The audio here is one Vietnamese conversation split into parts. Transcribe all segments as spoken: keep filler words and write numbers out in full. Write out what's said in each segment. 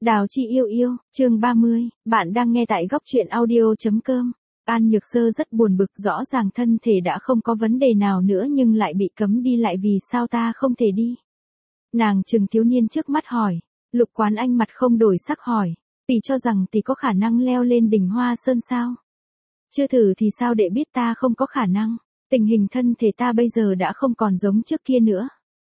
Đào Chi yêu yêu, chương ba mươi, bạn đang nghe tại góc truyện audio.com. An Nhược Sơ rất buồn bực, rõ ràng thân thể đã không có vấn đề nào nữa nhưng lại bị cấm đi, lại vì sao ta không thể đi? Nàng trừng thiếu niên trước mắt hỏi. Lục Quán Anh mặt không đổi sắc hỏi, tỷ cho rằng tỷ có khả năng leo lên đỉnh Hoa Sơn sao? Chưa thử thì sao để biết ta không có khả năng? Tình hình thân thể ta bây giờ đã không còn giống trước kia nữa.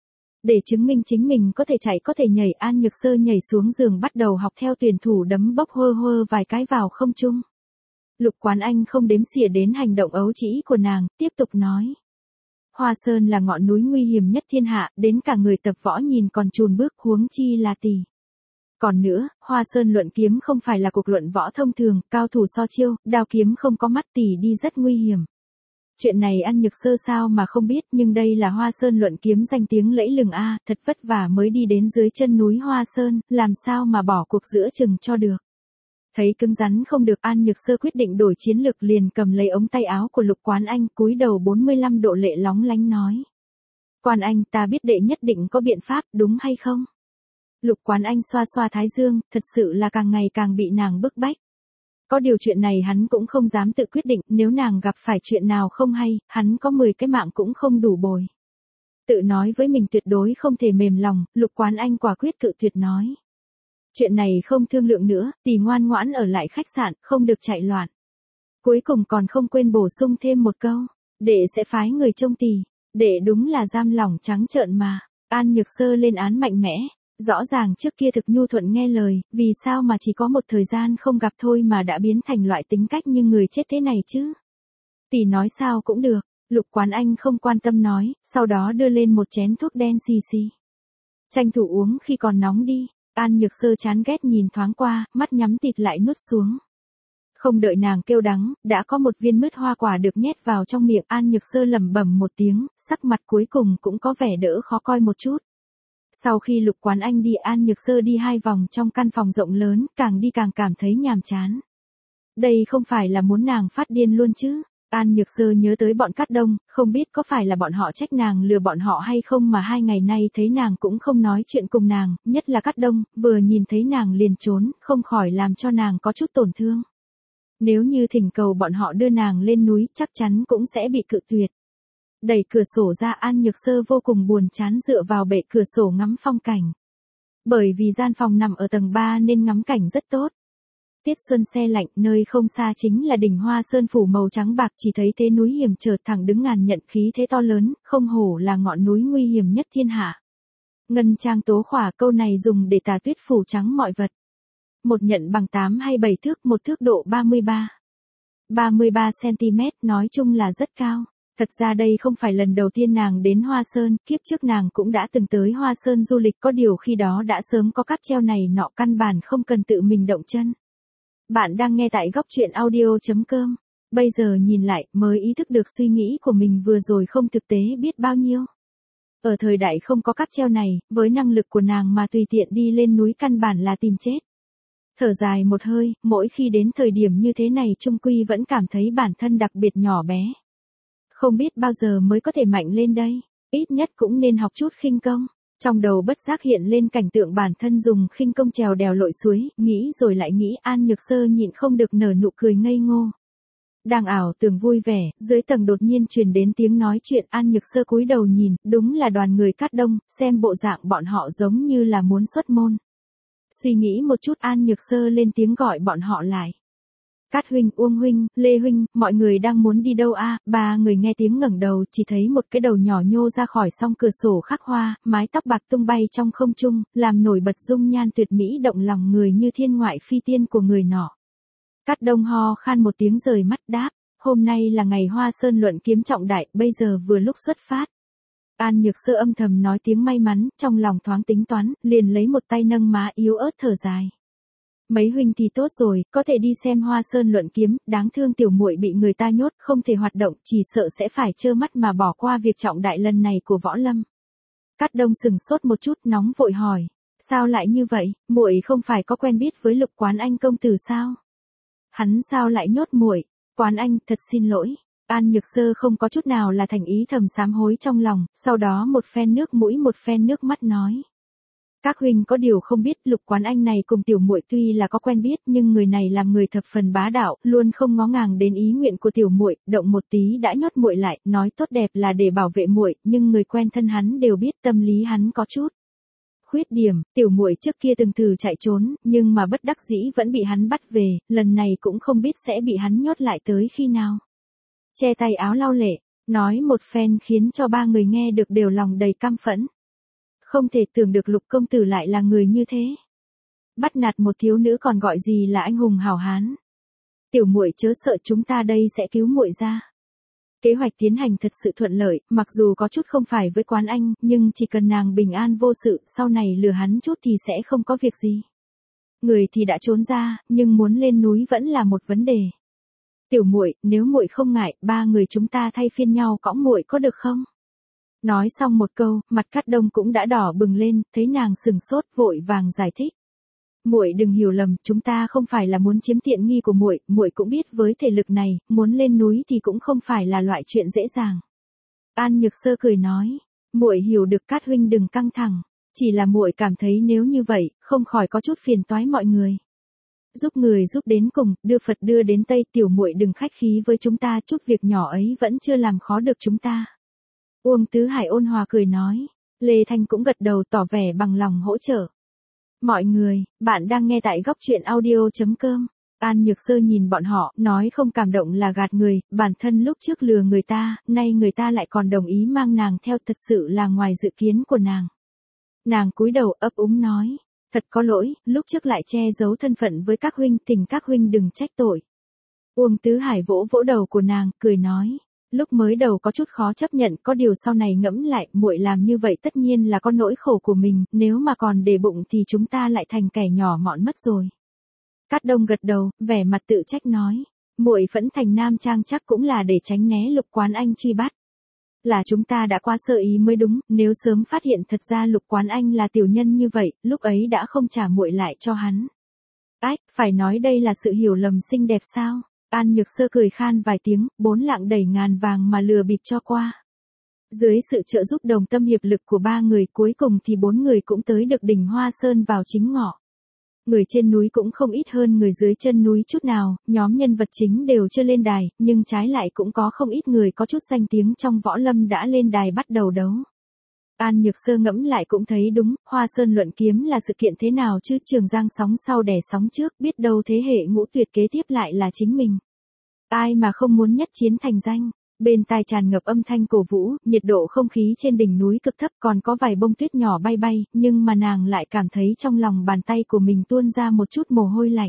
Để chứng minh chính mình có thể chạy có thể nhảy, An Nhược Sơ nhảy xuống giường bắt đầu học theo tuyển thủ đấm bốc hơ hơ vài cái vào không trung. Lục Quán Anh không đếm xỉa đến hành động ấu trĩ của nàng, tiếp tục nói. Hoa Sơn là ngọn núi nguy hiểm nhất thiên hạ, đến cả người tập võ nhìn còn chùn bước, huống chi là tỷ. Còn nữa, Hoa Sơn luận kiếm không phải là cuộc luận võ thông thường, cao thủ so chiêu, đao kiếm không có mắt, tỷ đi rất nguy hiểm. Chuyện này An Nhược Sơ sao mà không biết, nhưng đây là Hoa Sơn luận kiếm danh tiếng lẫy lừng a, à, thật vất vả mới đi đến dưới chân núi Hoa Sơn, làm sao mà bỏ cuộc giữa chừng cho được. Thấy cứng rắn không được, An Nhược Sơ quyết định đổi chiến lược, liền cầm lấy ống tay áo của Lục Quán Anh, cúi đầu bốn mươi lăm độ lệ lóng lánh nói. Quan Anh, ta biết đệ nhất định có biện pháp, đúng hay không? Lục Quán Anh xoa xoa thái dương, thật sự là càng ngày càng bị nàng bức bách. Có điều chuyện này hắn cũng không dám tự quyết định, nếu nàng gặp phải chuyện nào không hay, hắn có mười cái mạng cũng không đủ bồi. Tự nói với mình tuyệt đối không thể mềm lòng, Lục Quán Anh quả quyết cự tuyệt nói. Chuyện này không thương lượng nữa, tỷ ngoan ngoãn ở lại khách sạn, không được chạy loạn. Cuối cùng còn không quên bổ sung thêm một câu, đệ sẽ phái người trông tỷ, đệ đúng là giam lỏng trắng trợn mà. An Nhược Sơ lên án mạnh mẽ. Rõ ràng trước kia thực nhu thuận nghe lời, vì sao mà chỉ có một thời gian không gặp thôi mà đã biến thành loại tính cách như người chết thế này chứ? Tỷ nói sao cũng được, Lục Quán Anh không quan tâm nói, sau đó đưa lên một chén thuốc đen xì xì. Tranh thủ uống khi còn nóng đi. An Nhược Sơ chán ghét nhìn thoáng qua, mắt nhắm tịt lại nuốt xuống. Không đợi nàng kêu đắng, đã có một viên mứt hoa quả được nhét vào trong miệng. An Nhược Sơ lẩm bẩm một tiếng, sắc mặt cuối cùng cũng có vẻ đỡ khó coi một chút. Sau khi Lục Quán Anh đi, An Nhược Sơ đi hai vòng trong căn phòng rộng lớn, càng đi càng cảm thấy nhàm chán. Đây không phải là muốn nàng phát điên luôn chứ? An Nhược Sơ nhớ tới bọn Cát Đông, không biết có phải là bọn họ trách nàng lừa bọn họ hay không mà hai ngày nay thấy nàng cũng không nói chuyện cùng nàng, nhất là Cát Đông, vừa nhìn thấy nàng liền trốn, không khỏi làm cho nàng có chút tổn thương. Nếu như thỉnh cầu bọn họ đưa nàng lên núi, chắc chắn cũng sẽ bị cự tuyệt. Đẩy cửa sổ ra, An Nhược Sơ vô cùng buồn chán dựa vào bệ cửa sổ ngắm phong cảnh. Bởi vì gian phòng nằm ở tầng ba nên ngắm cảnh rất tốt. Tiết xuân se lạnh, nơi không xa chính là đỉnh Hoa Sơn phủ màu trắng bạc, chỉ thấy thế núi hiểm trở thẳng đứng ngàn nhận khí thế to lớn, không hổ là ngọn núi nguy hiểm nhất thiên hạ. Ngân Trang tố khỏa, câu này dùng để tả tuyết phủ trắng mọi vật. Một nhận bằng tám hay bảy thước, một thước độ ba mươi ba. ba mươi ba xăng-ti-mét, nói chung là rất cao. Thật ra đây không phải lần đầu tiên nàng đến Hoa Sơn, kiếp trước nàng cũng đã từng tới Hoa Sơn du lịch, có điều khi đó đã sớm có cáp treo này nọ, căn bản không cần tự mình động chân. Bạn đang nghe tại góc truyện audio.com. Bây giờ nhìn lại, mới ý thức được suy nghĩ của mình vừa rồi không thực tế biết bao nhiêu. Ở thời đại không có cáp treo này, với năng lực của nàng mà tùy tiện đi lên núi căn bản là tìm chết. Thở dài một hơi, mỗi khi đến thời điểm như thế này chung quy vẫn cảm thấy bản thân đặc biệt nhỏ bé. Không biết bao giờ mới có thể mạnh lên đây, ít nhất cũng nên học chút khinh công. Trong đầu bất giác hiện lên cảnh tượng bản thân dùng khinh công trèo đèo lội suối, nghĩ rồi lại nghĩ, An Nhược Sơ nhịn không được nở nụ cười ngây ngô. Đang ảo tưởng vui vẻ, dưới tầng đột nhiên truyền đến tiếng nói chuyện. An Nhược Sơ cúi đầu nhìn, đúng là đoàn người Cát Đông, xem bộ dạng bọn họ giống như là muốn xuất môn. Suy nghĩ một chút, An Nhược Sơ lên tiếng gọi bọn họ lại. Cát huynh, Uông huynh, Lê huynh, mọi người đang muốn đi đâu a? À? Ba người nghe tiếng ngẩng đầu, chỉ thấy một cái đầu nhỏ nhô ra khỏi song cửa sổ khắc hoa, mái tóc bạc tung bay trong không trung, làm nổi bật dung nhan tuyệt mỹ động lòng người như thiên ngoại phi tiên của người nọ. Cát Đông ho khan một tiếng rời mắt đáp, hôm nay là ngày Hoa Sơn luận kiếm trọng đại, bây giờ vừa lúc xuất phát. An Nhược Sơ âm thầm nói tiếng may mắn, trong lòng thoáng tính toán, liền lấy một tay nâng má yếu ớt thở dài. Mấy huynh thì tốt rồi, có thể đi xem Hoa Sơn luận kiếm, đáng thương tiểu muội bị người ta nhốt, không thể hoạt động, chỉ sợ sẽ phải trơ mắt mà bỏ qua việc trọng đại lần này của võ lâm. Cát Đông sừng sốt một chút, nóng vội hỏi, sao lại như vậy, muội không phải có quen biết với Lục Quán Anh công tử sao? Hắn sao lại nhốt muội? Quán Anh, thật xin lỗi. An Nhược Sơ không có chút nào là thành ý, thầm sám hối trong lòng, sau đó một phen nước mũi một phen nước mắt nói. Các huynh có điều không biết, Lục Quán Anh này cùng tiểu muội tuy là có quen biết, nhưng người này làm người thập phần bá đạo, luôn không ngó ngàng đến ý nguyện của tiểu muội, động một tí đã nhốt muội lại, nói tốt đẹp là để bảo vệ muội, nhưng người quen thân hắn đều biết tâm lý hắn có chút khuyết điểm. Tiểu muội trước kia từng thử chạy trốn, nhưng mà bất đắc dĩ vẫn bị hắn bắt về, lần này cũng không biết sẽ bị hắn nhốt lại tới khi nào. Che tay áo lau lệ, nói một phen khiến cho ba người nghe được đều lòng đầy căm phẫn. Không thể tưởng được Lục công tử lại là người như thế. Bắt nạt một thiếu nữ còn gọi gì là anh hùng hảo hán. Tiểu muội chớ sợ, chúng ta đây sẽ cứu muội ra. Kế hoạch tiến hành thật sự thuận lợi, mặc dù có chút không phải với Quán Anh, nhưng chỉ cần nàng bình an vô sự, sau này lừa hắn chút thì sẽ không có việc gì. Người thì đã trốn ra, nhưng muốn lên núi vẫn là một vấn đề. Tiểu muội, nếu muội không ngại, ba người chúng ta thay phiên nhau cõng muội có được không? Nói xong một câu, mặt Cát Đông cũng đã đỏ bừng lên, thấy nàng sừng sốt vội vàng giải thích. Muội đừng hiểu lầm, chúng ta không phải là muốn chiếm tiện nghi của muội, muội cũng biết với thể lực này, muốn lên núi thì cũng không phải là loại chuyện dễ dàng. An Nhược Sơ cười nói, muội hiểu được Cát huynh đừng căng thẳng, chỉ là muội cảm thấy nếu như vậy, không khỏi có chút phiền toái mọi người. Giúp người giúp đến cùng, đưa Phật đưa đến Tây, tiểu muội đừng khách khí với chúng ta, chút việc nhỏ ấy vẫn chưa làm khó được chúng ta. Uông Tứ Hải ôn hòa cười nói, Lê Thanh cũng gật đầu tỏ vẻ bằng lòng hỗ trợ. Mọi người, bạn đang nghe tại góc truyện audio.com. An Nhược Sơ nhìn bọn họ, nói không cảm động là gạt người, bản thân lúc trước lừa người ta, nay người ta lại còn đồng ý mang nàng theo, thật sự là ngoài dự kiến của nàng. Nàng cúi đầu ấp úng nói, thật có lỗi, lúc trước lại che giấu thân phận với các huynh, tình các huynh đừng trách tội. Uông Tứ Hải vỗ vỗ đầu của nàng, cười nói, lúc mới đầu có chút khó chấp nhận, có điều sau này ngẫm lại, muội làm như vậy tất nhiên là có nỗi khổ của mình, nếu mà còn để bụng thì chúng ta lại thành kẻ nhỏ mọn mất rồi. Cát Đông gật đầu, vẻ mặt tự trách nói, muội phẫn thành Nam Trang chắc cũng là để tránh né Lục Quán Anh truy bắt. Là chúng ta đã quá sơ ý mới đúng, nếu sớm phát hiện thật ra Lục Quán Anh là tiểu nhân như vậy, lúc ấy đã không trả muội lại cho hắn. Ách, phải nói đây là sự hiểu lầm xinh đẹp sao? An Nhược Sơ cười khan vài tiếng, bốn lạng đẩy ngàn vàng mà lừa bịp cho qua. Dưới sự trợ giúp đồng tâm hiệp lực của ba người, cuối cùng thì bốn người cũng tới được đỉnh Hoa Sơn vào chính ngọ. Người trên núi cũng không ít hơn người dưới chân núi chút nào, nhóm nhân vật chính đều chưa lên đài, nhưng trái lại cũng có không ít người có chút danh tiếng trong võ lâm đã lên đài bắt đầu đấu. An Nhược Sơ ngẫm lại cũng thấy đúng, Hoa Sơn luận kiếm là sự kiện thế nào chứ, Trường Giang sóng sau đè sóng trước, biết đâu thế hệ ngũ tuyệt kế tiếp lại là chính mình. Ai mà không muốn nhất chiến thành danh. Bên tai tràn ngập âm thanh cổ vũ, nhiệt độ không khí trên đỉnh núi cực thấp, còn có vài bông tuyết nhỏ bay bay, nhưng mà nàng lại cảm thấy trong lòng bàn tay của mình tuôn ra một chút mồ hôi lạnh.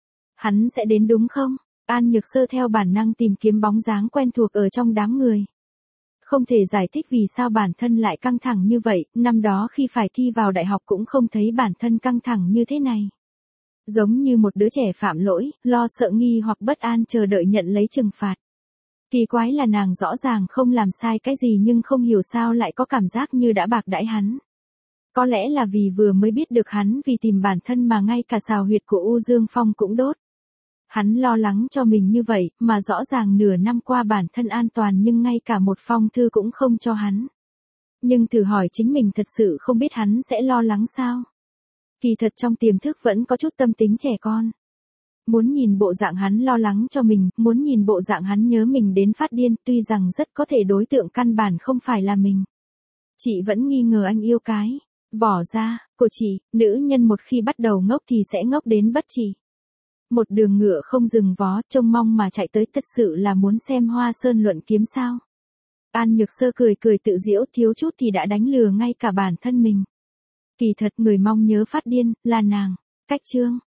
Hắn sẽ đến đúng không? An Nhược Sơ theo bản năng tìm kiếm bóng dáng quen thuộc ở trong đám người. Không thể giải thích vì sao bản thân lại căng thẳng như vậy, năm đó khi phải thi vào đại học cũng không thấy bản thân căng thẳng như thế này. Giống như một đứa trẻ phạm lỗi, lo sợ nghi hoặc bất an chờ đợi nhận lấy trừng phạt. Kỳ quái là nàng rõ ràng không làm sai cái gì nhưng không hiểu sao lại có cảm giác như đã bạc đãi hắn. Có lẽ là vì vừa mới biết được hắn vì tìm bản thân mà ngay cả xào huyệt của U Dương Phong cũng đốt. Hắn lo lắng cho mình như vậy, mà rõ ràng nửa năm qua bản thân an toàn nhưng ngay cả một phong thư cũng không cho hắn. Nhưng thử hỏi chính mình thật sự không biết hắn sẽ lo lắng sao? Kỳ thật trong tiềm thức vẫn có chút tâm tính trẻ con. Muốn nhìn bộ dạng hắn lo lắng cho mình, muốn nhìn bộ dạng hắn nhớ mình đến phát điên, tuy rằng rất có thể đối tượng căn bản không phải là mình. Chị vẫn nghi ngờ anh yêu cái. Bỏ ra, của chị, nữ nhân một khi bắt đầu ngốc thì sẽ ngốc đến bất trị. Một đường ngựa không dừng vó, trông mong mà chạy tới, thật sự là muốn xem Hoa Sơn luận kiếm sao. An Nhược Sơ cười cười tự giễu, thiếu chút thì đã đánh lừa ngay cả bản thân mình. Kỳ thật người mong nhớ phát điên, là nàng. Cách chương.